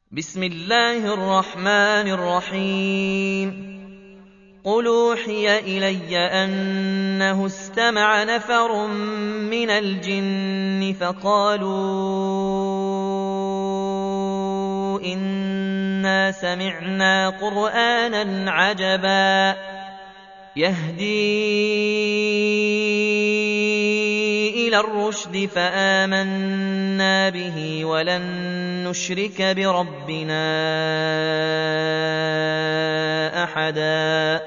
بسم الله الرحمن الرحيم. قل أوحي إلي أنه استمع نفر من الجن فقالوا إنا سمعنا قرآنا عجبا يهدي إلى الرشد فآمنا به ولن نشرك بربنا أحدا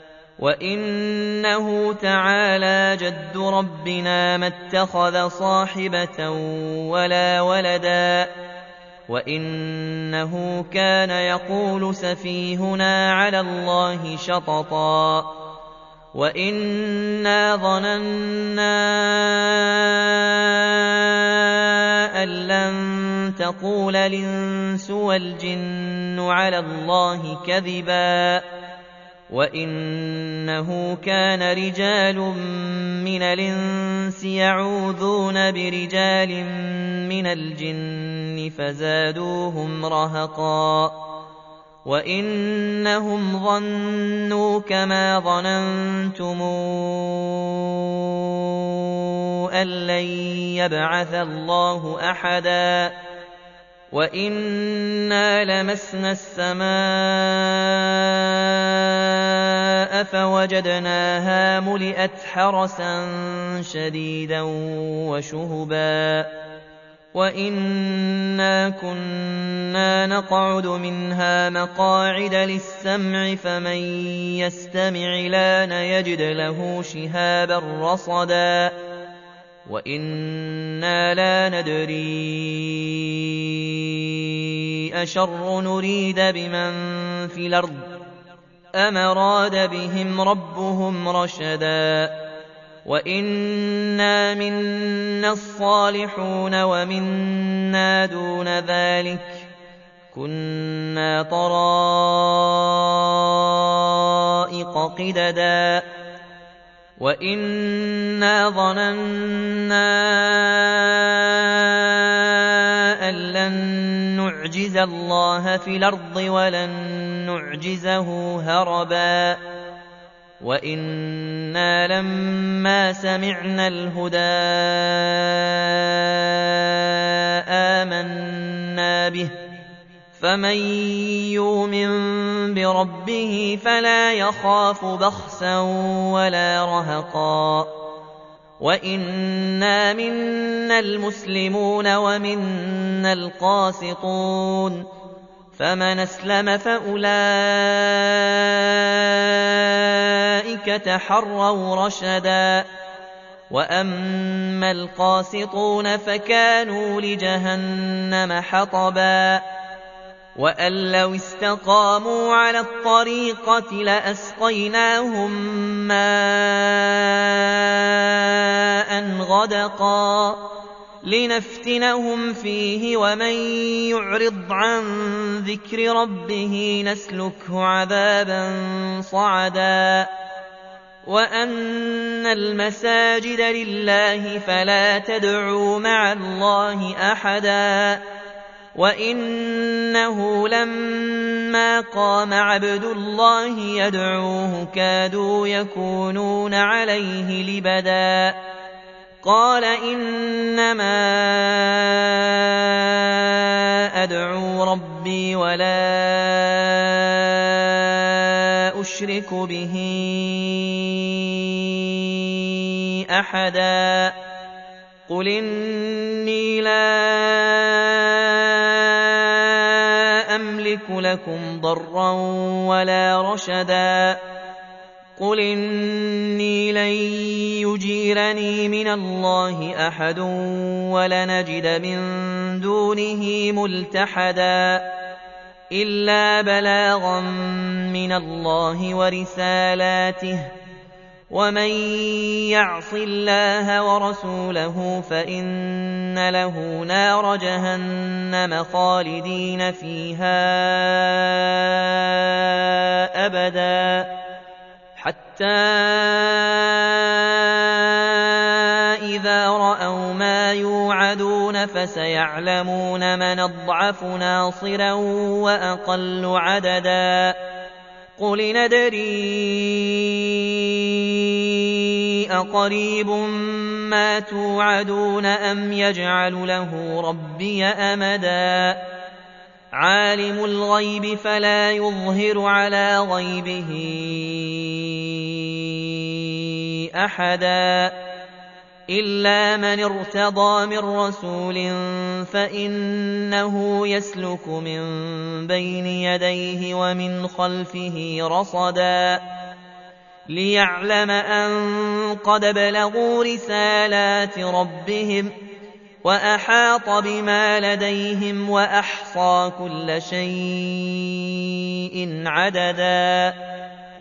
وإنه تعالى جد ربنا ما اتخذ صاحبة ولا ولدا وإنه كان يقول سفيهنا على الله شططا وإنا ظننا أن لن تقول الإنس والجن على الله كذبا وإنه كان رجال من الإنس يعوذون برجال من الجن فزادوهم رهقا وإنهم ظنوا كما ظننتم أن لن يبعث الله أحدا وإنا لمسنا السماء فوجدناها ملئت حرسا شديدا وشهبا وإنا كنا نقعد منها مقاعد للسمع فمن يستمع لان يجد له شهابا رصدا وإنا لا ندري أشر نريد بمن في الأرض أم أراد بهم ربهم رشدا وإنا منا الصالحون ومنا دون ذلك كنا طرائق قددا وإنا ظننا أن لن نعجز الله في الأرض ولن نعجزه هربا وإنا لما سمعنا الهدى آمنا به فمن يؤمن بربه فلا يخاف بخسا ولا رهقا وإنا منا المسلمون ومنا القاسطون فمن أسلم فأولئك تحروا رشدا وأما القاسطون فكانوا لجهنم حطبا وأن لو استقاموا على الطريقة لأسقيناهم ماء غدقا لنفتنهم فيه ومن يعرض عن ذكر ربه نسلكه عذابا صعدا وأن المساجد لله فلا تدعوا مع الله أحدا وإنه لما قام عبد الله يدعوه كادوا يكونون عليه لبدا قال إنما أدعو ربي ولا أشرك به أحدا قل إني لا أملك لكم ضرا ولا رشدا قل إني لن يجيرني من الله أحد ولنجد من دونه ملتحدا إلا بلاغا من الله ورسالاته ومن يعص الله ورسوله فإن له نار جهنم خالدين فيها أبدا حتى إذا رأوا ما يوعدون توعدون فسيعلمون من أضعف ناصرا وأقل عددا قل ندري أقريب ما توعدون أم يجعل له ربي أمدا عالم الغيب فلا يظهر على غيبه أحدا إلا من ارتضى من رسول فإنه يسلك من بين يديه ومن خلفه رصدا ليعلم أن قد بلغوا رسالات ربهم وأحاط بما لديهم وأحصى كل شيء عددا